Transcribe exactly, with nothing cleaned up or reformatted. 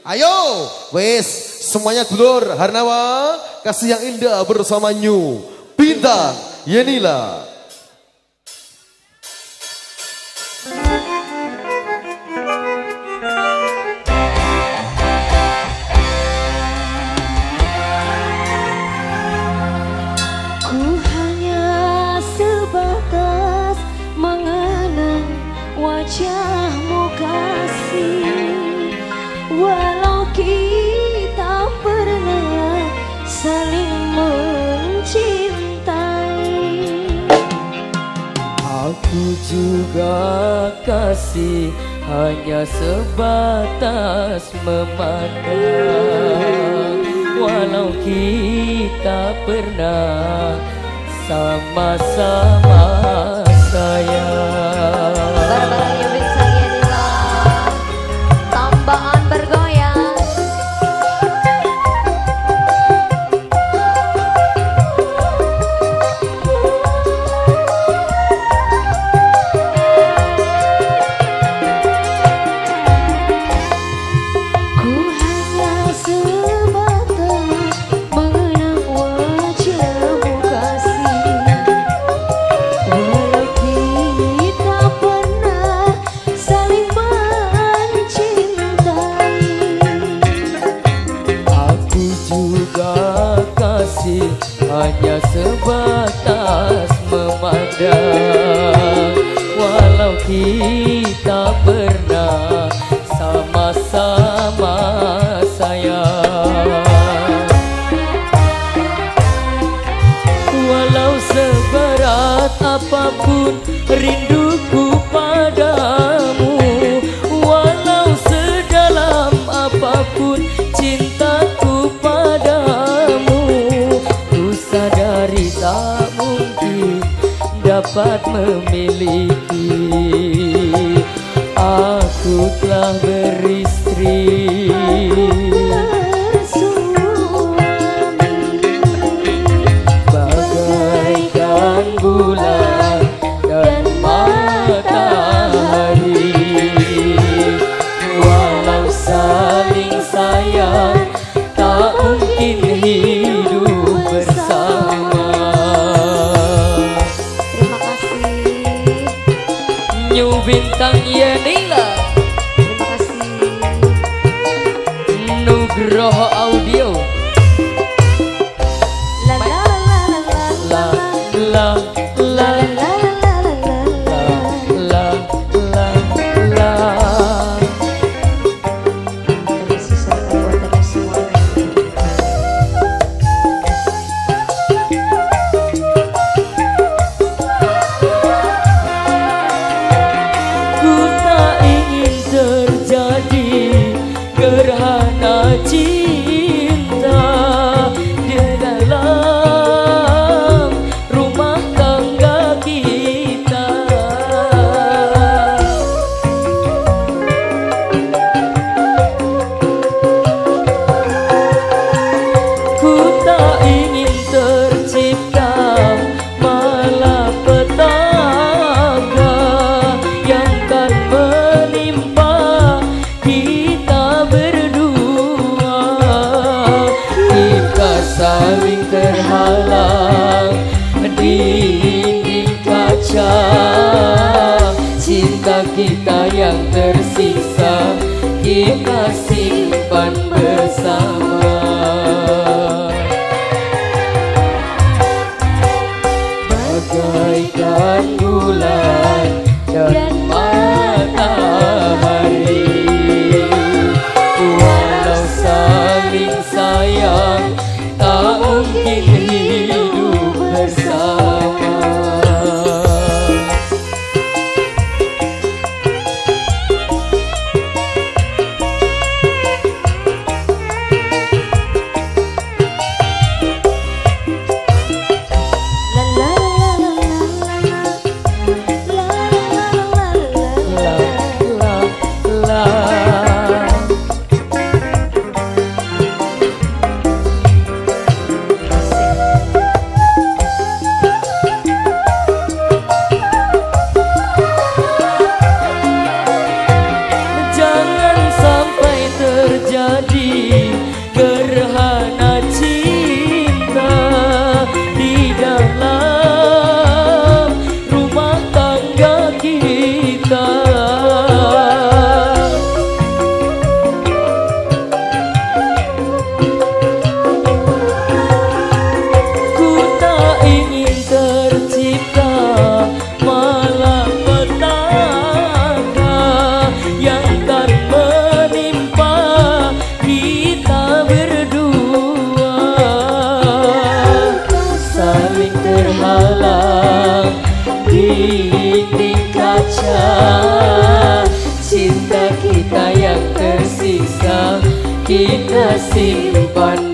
Ayo, wes semuanya dulur Harnawa, kasih yang indah bersama New Bintang Yenila. Ku hanya sebatas mengenang wajahmu kasih. Walau kita pernah saling mencintai, aku juga kasih hanya sebatas memandang. Walau kita pernah sama-sama sayang. tambahan bergoyang. Ku hanya sebatas mengenang wajahmu kasih. Walau kita pernah saling mencintai, Aku juga kasih hanya sebatas memandang. Walau kita pernah sama-sama sayang. Walau seberat apapun rinduku padamu, walau sedalam apapun cintaku padamu, ku sadari tak mungkin dapat memiliki. Aku telah beristri, bagaikan bulan dan matahari. Walau saling sayang, tak mungkin hidup bersama. terima kasih. New Bintang Yenila, Terima kasih. Nugroho Audio. La la la la la La la la la la la la la. la la la. Terima kasih buat kalian semua. Ku tak ingin terjadi gerhana cinta di dalam rumah tangga kita. Ku tak ingin tercipta malapetaka yang kan menimpa kita berdua. Kita saling terhalang di dinding kaca, cinta kita yang tersisa kita simpan bersama. Bagaikan bulan dan matahari, walau saling sayang, tak mungkin hidup bersama. menjadi gerhana cinta di dalam rumah tangga kita. Ku tak ingin tercipta malapetaka yang tak menimpa kita berdua, saling terhalang dinding kaca. Cinta kita yang tersisa kita simpan